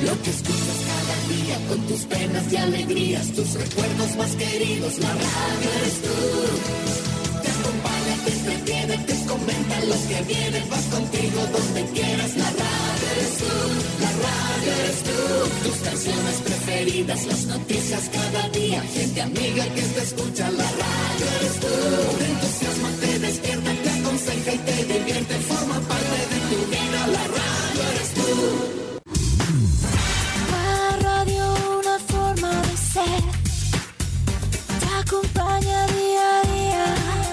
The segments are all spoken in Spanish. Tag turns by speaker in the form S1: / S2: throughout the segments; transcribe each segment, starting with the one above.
S1: Lo que escuchas cada día con tus penas y alegrías, tus recuerdos más queridos, la radio eres tú. Te acompaña, te entretiene, te comenta lo que viene, vas contigo donde quieras, la radio eres tú, la radio eres tú. Tus canciones preferidas, las noticias cada día, gente amiga que te escucha, la radio eres tú. Te entusiasma, te despierta, te aconseja y te divierte, forma parte de tu vida, la radio eres tú.
S2: La radio, una forma de ser, te acompaña día a día,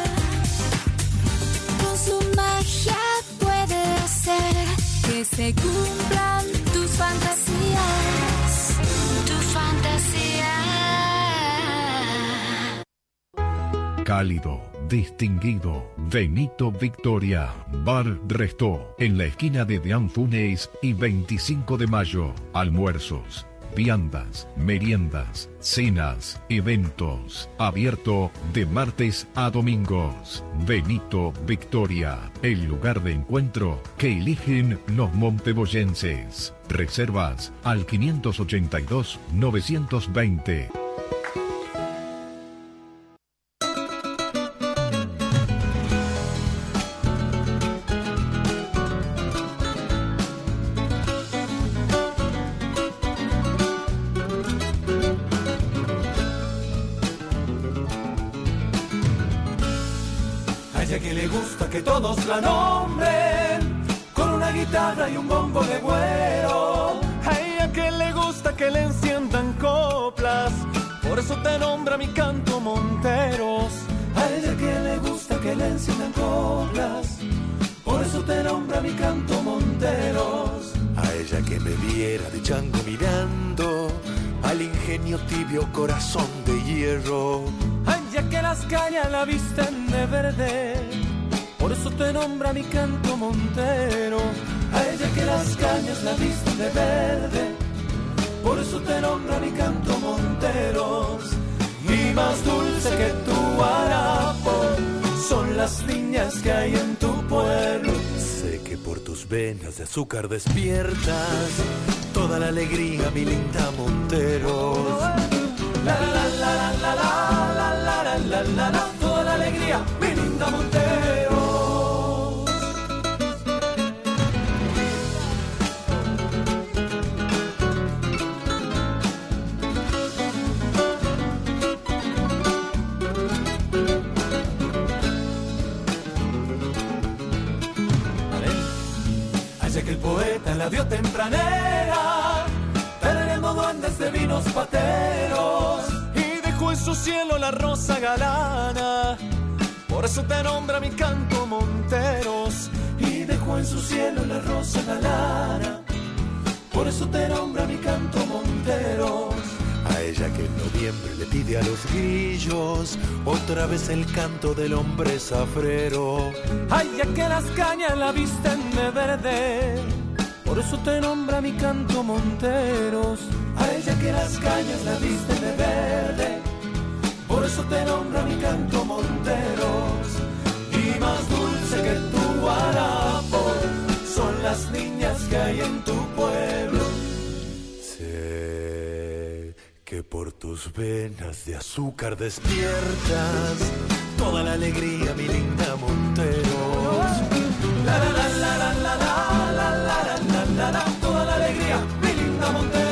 S2: con su magia puede hacer que se cumplan tus fantasías, tus fantasías.
S3: Cálido, distinguido, Benito Victoria, Bar Resto, en la esquina de Deán Funes y 25 de mayo. Almuerzos, viandas, meriendas, cenas, eventos. Abierto de martes a domingos. Benito Victoria, el lugar de encuentro que eligen los monteboyenses. Reservas al 582-920.
S4: Todos la nombren con una guitarra y un bombo de güero. A ella que le gusta que le enciendan coplas, por eso te nombra mi canto Monteros. A ella que le gusta que le enciendan coplas, por eso te nombra mi canto Monteros.
S5: A ella que me viera de chango mirando al ingenio tibio corazón de hierro.
S4: A ella que las cañas la visten de verde, por eso te nombra mi canto Montero. A ella que las cañas la visten de verde, por eso te nombra mi canto Monteros. Y más dulce que tu harapo son las niñas que hay en tu pueblo.
S5: Sé que por tus venas de azúcar despiertas toda la alegría, mi linda Monteros.
S4: La la la la la la la la la la la, toda la alegría, mi linda Monteros. Que el poeta la vio tempranera, tenemos duendes de vinos pateros, y dejó en su cielo la rosa galana, por eso te nombra mi canto Monteros. Y dejó en su cielo la rosa galana, por eso te nombra mi canto Monteros.
S5: A ella que en noviembre le pide a los grillos otra vez el canto del hombre zafrero.
S4: Ay, ya que las cañas la visten de verde, por eso te nombra mi canto Monteros. A ella que las cañas la visten de verde, por eso te nombra mi canto Monteros. Y más dulce que tu guarapo son las niñas que hay en tu pueblo.
S5: Que por tus venas de azúcar despiertas toda la alegría, mi linda Monteros.
S4: La la la la la la la la la la la la, toda la alegría, mi linda Monteros.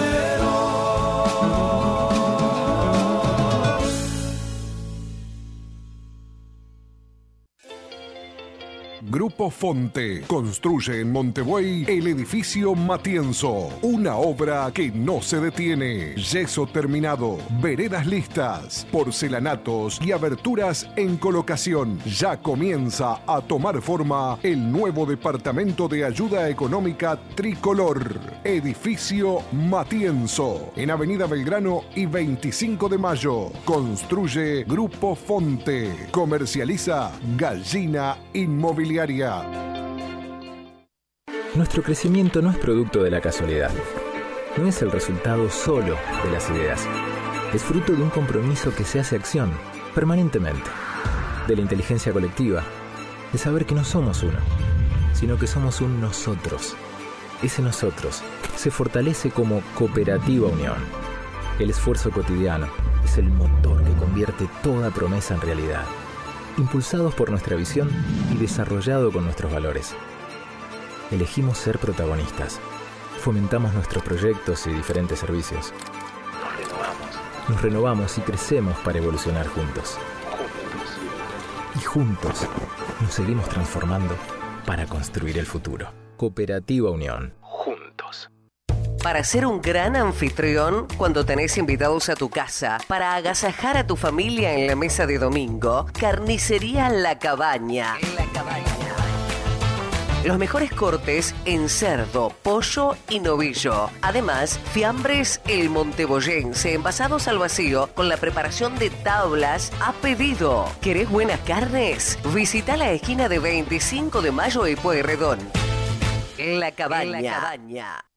S6: Grupo Fonte construye en Montebuey el edificio Matienzo, una obra que no se detiene. Yeso terminado, veredas listas, porcelanatos y aberturas en colocación. Ya comienza a tomar forma el nuevo departamento de ayuda económica Tricolor. Edificio Matienzo, en Avenida Belgrano y 25 de Mayo. Construye Grupo Fonte. Comercializa Gallina Inmobiliaria.
S7: Nuestro crecimiento no es producto de la casualidad. No es el resultado solo de las ideas. Es fruto de un compromiso que se hace acción permanentemente. De la inteligencia colectiva. De saber que no somos uno, sino que somos un nosotros. ese nosotros se fortalece como Cooperativa Unión. El esfuerzo cotidiano es el motor que convierte toda promesa en realidad. Impulsados por nuestra visión y desarrollado con nuestros valores. Elegimos ser protagonistas. Fomentamos nuestros proyectos y diferentes servicios. Nos renovamos y crecemos para evolucionar juntos. Y juntos nos seguimos transformando para construir el futuro. Cooperativa Unión. Juntos.
S8: Para ser un gran anfitrión cuando tenés invitados a tu casa, para agasajar a tu familia en la mesa de domingo, Carnicería La Cabaña. Los mejores cortes en cerdo, pollo y novillo. Además, fiambres El Monteboyense envasados al vacío con la preparación de tablas a pedido. ¿Querés buenas carnes? Visita la esquina de 25 de Mayo y Pueyrredón. La Cabaña.